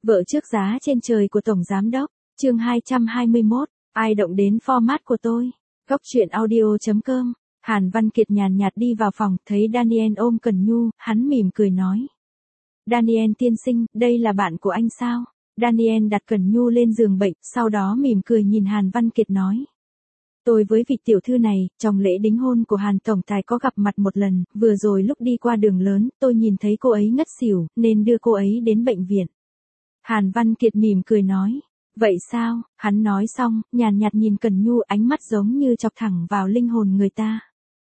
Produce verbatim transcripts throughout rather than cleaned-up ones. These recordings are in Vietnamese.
Vợ trước giá trên trời của Tổng Giám Đốc, chương hai trăm hai mươi mốt, ai động đến format của tôi. Góc truyện audio.com, Hàn Văn Kiệt nhàn nhạt đi vào phòng, thấy Daniel ôm Cần Nhu, hắn mỉm cười nói. Daniel tiên sinh, đây là bạn của anh sao? Daniel đặt Cần Nhu lên giường bệnh, sau đó mỉm cười nhìn Hàn Văn Kiệt nói. Tôi với vị tiểu thư này, trong lễ đính hôn của Hàn Tổng Tài có gặp mặt một lần, vừa rồi lúc đi qua đường lớn, tôi nhìn thấy cô ấy ngất xỉu, nên đưa cô ấy đến bệnh viện. Hàn Văn Kiệt mỉm cười nói. Vậy sao? Hắn nói xong, nhàn nhạt nhìn Cần Nhu, ánh mắt giống như chọc thẳng vào linh hồn người ta.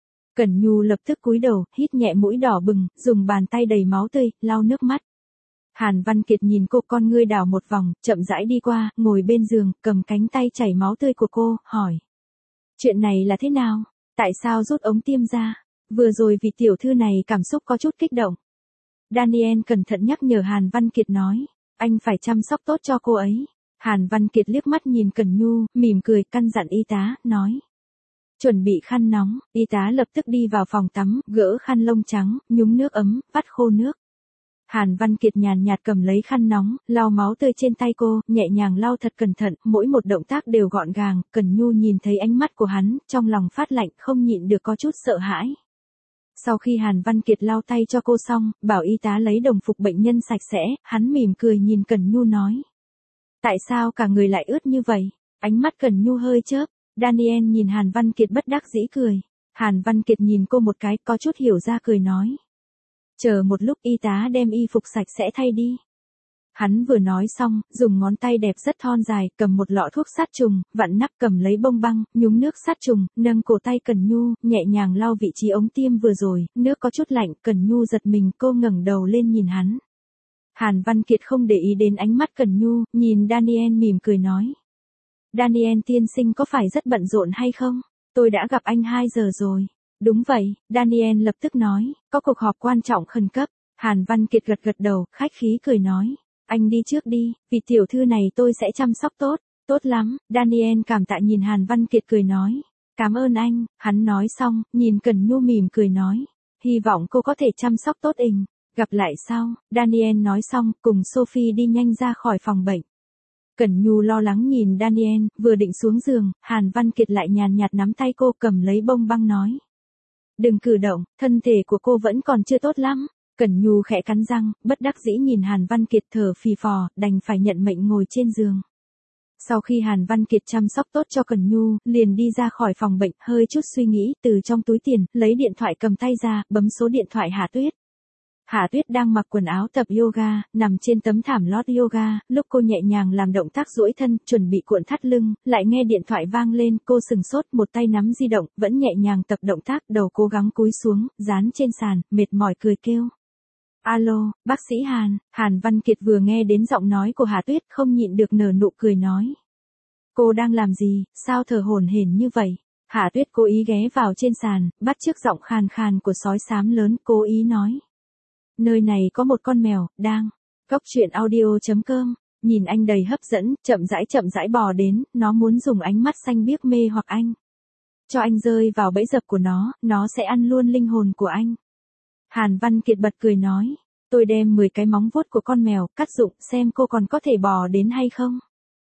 Cần Nhu lập tức cúi đầu, hít nhẹ mũi đỏ bừng, dùng bàn tay đầy máu tươi, lau nước mắt. Hàn Văn Kiệt nhìn cô, con ngươi đảo một vòng, chậm rãi đi qua, ngồi bên giường, cầm cánh tay chảy máu tươi của cô, hỏi. Chuyện này là thế nào? Tại sao rút ống tiêm ra? Vừa rồi vị tiểu thư này cảm xúc có chút kích động. Daniel cẩn thận nhắc nhở Hàn Văn Kiệt nói. Anh phải chăm sóc tốt cho cô ấy. Hàn Văn Kiệt liếc mắt nhìn Cần Nhu, mỉm cười, căn dặn y tá, nói. Chuẩn bị khăn nóng, y tá lập tức đi vào phòng tắm, gỡ khăn lông trắng, nhúng nước ấm, vắt khô nước. Hàn Văn Kiệt nhàn nhạt cầm lấy khăn nóng, lau máu tươi trên tay cô, nhẹ nhàng lau thật cẩn thận, mỗi một động tác đều gọn gàng. Cần Nhu nhìn thấy ánh mắt của hắn, trong lòng phát lạnh, không nhịn được có chút sợ hãi. Sau khi Hàn Văn Kiệt lau tay cho cô xong, bảo y tá lấy đồng phục bệnh nhân sạch sẽ, hắn mỉm cười nhìn Cần Nhu nói. Tại sao cả người lại ướt như vậy? Ánh mắt Cần Nhu hơi chớp. Daniel nhìn Hàn Văn Kiệt bất đắc dĩ cười. Hàn Văn Kiệt nhìn cô một cái, có chút hiểu ra cười nói. Chờ một lúc, y tá đem y phục sạch sẽ thay đi. Hắn vừa nói xong, dùng ngón tay đẹp rất thon dài, cầm một lọ thuốc sát trùng, vặn nắp, cầm lấy bông băng, nhúng nước sát trùng, nâng cổ tay Cần Nhu, nhẹ nhàng lau vị trí ống tiêm vừa rồi, nước có chút lạnh, Cần Nhu giật mình, cô ngẩng đầu lên nhìn hắn. Hàn Văn Kiệt không để ý đến ánh mắt Cần Nhu, nhìn Daniel mỉm cười nói. Daniel tiên sinh có phải rất bận rộn hay không? Tôi đã gặp anh hai giờ rồi. Đúng vậy, Daniel lập tức nói, có cuộc họp quan trọng khẩn cấp. Hàn Văn Kiệt gật gật đầu, khách khí cười nói. Anh đi trước đi, vì tiểu thư này tôi sẽ chăm sóc tốt. Tốt lắm, Daniel cảm tạ nhìn Hàn Văn Kiệt cười nói. Cảm ơn anh, hắn nói xong, nhìn Cần Nhu mỉm cười nói. Hy vọng cô có thể chăm sóc tốt ình. Gặp lại sau, Daniel nói xong, cùng Sophie đi nhanh ra khỏi phòng bệnh. Cần Nhu lo lắng nhìn Daniel, vừa định xuống giường, Hàn Văn Kiệt lại nhàn nhạt nắm tay cô, cầm lấy bông băng nói. Đừng cử động, thân thể của cô vẫn còn chưa tốt lắm. Cần Nhu khẽ cắn răng, bất đắc dĩ nhìn Hàn Văn Kiệt thở phì phò, đành phải nhận mệnh ngồi trên giường. Sau khi Hàn Văn Kiệt chăm sóc tốt cho Cần Nhu, liền đi ra khỏi phòng bệnh, hơi chút suy nghĩ, từ trong túi tiền, lấy điện thoại cầm tay ra, bấm số điện thoại Hạ Tuyết. Hạ Tuyết đang mặc quần áo tập yoga, nằm trên tấm thảm lót yoga, lúc cô nhẹ nhàng làm động tác duỗi thân, chuẩn bị cuộn thắt lưng, lại nghe điện thoại vang lên, cô sừng sốt, một tay nắm di động, vẫn nhẹ nhàng tập động tác, đầu cố gắng cúi xuống, dán trên sàn, mệt mỏi cười kêu. Alo, bác sĩ Hàn. Hàn Văn Kiệt vừa nghe đến giọng nói của Hạ Tuyết, không nhịn được nở nụ cười nói. Cô đang làm gì, sao thở hổn hển như vậy? Hạ Tuyết cố ý ghé vào trên sàn, bắt chước giọng khàn khàn của sói xám lớn, cố ý nói. Nơi này có một con mèo, đang. Góc truyện audio.com, nhìn anh đầy hấp dẫn, chậm rãi chậm rãi bò đến, nó muốn dùng ánh mắt xanh biếc mê hoặc anh. Cho anh rơi vào bẫy dập của nó, nó sẽ ăn luôn linh hồn của anh. Hàn Văn Kiệt bật cười nói, tôi đem mười cái móng vuốt của con mèo, cắt dụng, xem cô còn có thể bò đến hay không.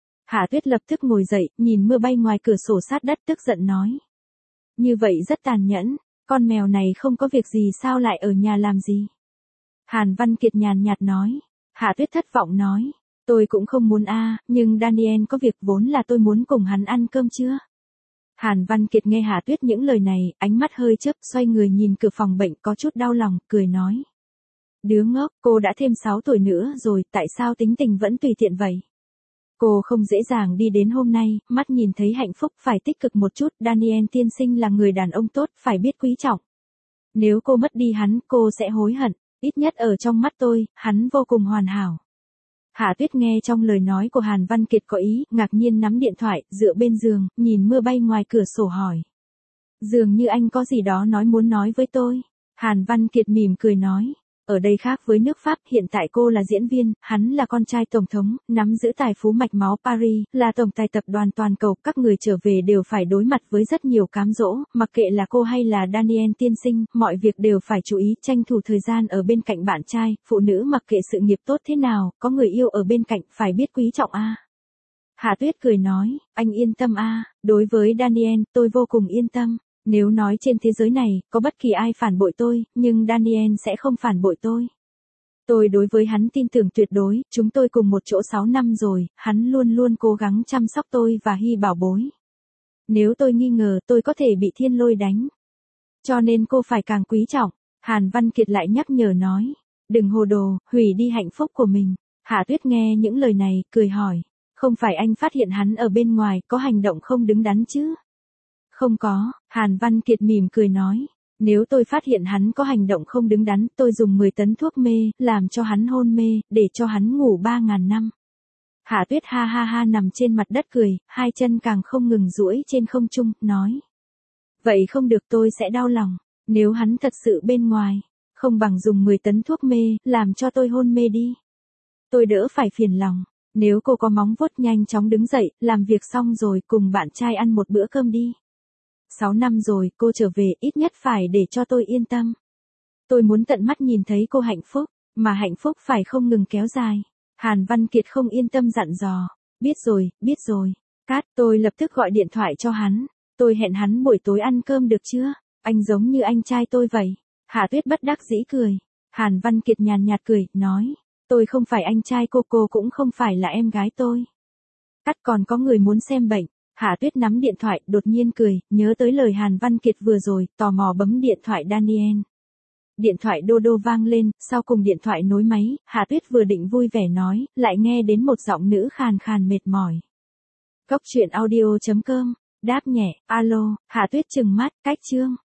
Hạ Tuyết lập tức ngồi dậy, nhìn mưa bay ngoài cửa sổ sát đất, tức giận nói. Như vậy rất tàn nhẫn, con mèo này không có việc gì sao lại ở nhà làm gì. Hàn Văn Kiệt nhàn nhạt nói. Hạ Tuyết thất vọng nói. Tôi cũng không muốn a, nhưng Daniel có việc, vốn là tôi muốn cùng hắn ăn cơm trưa. Hàn Văn Kiệt nghe Hạ Tuyết những lời này, ánh mắt hơi chớp, xoay người nhìn cửa phòng bệnh, có chút đau lòng, cười nói. Đứa ngốc, cô đã thêm sáu tuổi nữa rồi, tại sao tính tình vẫn tùy tiện vậy? Cô không dễ dàng đi đến hôm nay, mắt nhìn thấy hạnh phúc, phải tích cực một chút, Daniel tiên sinh là người đàn ông tốt, phải biết quý trọng. Nếu cô mất đi hắn, cô sẽ hối hận. Ít nhất ở trong mắt tôi, hắn vô cùng hoàn hảo. Hạ Tuyết nghe trong lời nói của Hàn Văn Kiệt có ý, ngạc nhiên nắm điện thoại, dựa bên giường, nhìn mưa bay ngoài cửa sổ hỏi. Dường như anh có gì đó nói muốn nói với tôi. Hàn Văn Kiệt mỉm cười nói. Ở đây khác với nước Pháp, hiện tại cô là diễn viên, hắn là con trai tổng thống, nắm giữ tài phú mạch máu Paris, là tổng tài tập đoàn toàn cầu, các người trở về đều phải đối mặt với rất nhiều cám dỗ, mặc kệ là cô hay là Daniel tiên sinh, mọi việc đều phải chú ý, tranh thủ thời gian ở bên cạnh bạn trai, phụ nữ mặc kệ sự nghiệp tốt thế nào, có người yêu ở bên cạnh, phải biết quý trọng a. Hạ Tuyết cười nói, anh yên tâm a, đối với Daniel, tôi vô cùng yên tâm. Nếu nói trên thế giới này, có bất kỳ ai phản bội tôi, nhưng Daniel sẽ không phản bội tôi. Tôi đối với hắn tin tưởng tuyệt đối, chúng tôi cùng một chỗ sáu năm rồi, hắn luôn luôn cố gắng chăm sóc tôi và Hy bảo bối. Nếu tôi nghi ngờ tôi có thể bị thiên lôi đánh. Cho nên cô phải càng quý trọng. Hàn Văn Kiệt lại nhắc nhở nói, đừng hồ đồ, hủy đi hạnh phúc của mình. Hạ Tuyết nghe những lời này, cười hỏi, không phải anh phát hiện hắn ở bên ngoài có hành động không đứng đắn chứ? Không có, Hàn Văn Kiệt mỉm cười nói, nếu tôi phát hiện hắn có hành động không đứng đắn, tôi dùng mười tấn thuốc mê, làm cho hắn hôn mê, để cho hắn ngủ ba ngàn năm. Hạ Tuyết ha ha ha nằm trên mặt đất cười, hai chân càng không ngừng duỗi trên không trung, nói. Vậy không được, tôi sẽ đau lòng, nếu hắn thật sự bên ngoài, không bằng dùng mười tấn thuốc mê, làm cho tôi hôn mê đi. Tôi đỡ phải phiền lòng, nếu cô có móng vuốt nhanh chóng đứng dậy, làm việc xong rồi cùng bạn trai ăn một bữa cơm đi. Sáu năm rồi, cô trở về, ít nhất phải để cho tôi yên tâm. Tôi muốn tận mắt nhìn thấy cô hạnh phúc, mà hạnh phúc phải không ngừng kéo dài. Hàn Văn Kiệt không yên tâm dặn dò. Biết rồi, biết rồi. Cát, tôi lập tức gọi điện thoại cho hắn. Tôi hẹn hắn buổi tối ăn cơm được chưa? Anh giống như anh trai tôi vậy. Hạ Tuyết bất đắc dĩ cười. Hàn Văn Kiệt nhàn nhạt cười, nói. Tôi không phải anh trai cô, cô cũng không phải là em gái tôi. Cát, còn có người muốn xem bệnh. Hạ Tuyết nắm điện thoại, đột nhiên cười, nhớ tới lời Hàn Văn Kiệt vừa rồi, tò mò bấm điện thoại Daniel. Điện thoại đô đô vang lên, sau cùng điện thoại nối máy, Hạ Tuyết vừa định vui vẻ nói, lại nghe đến một giọng nữ khàn khàn mệt mỏi. Cốc truyện audio chấm com, đáp nhẹ, alo, Hạ Tuyết trừng mắt, cách chương.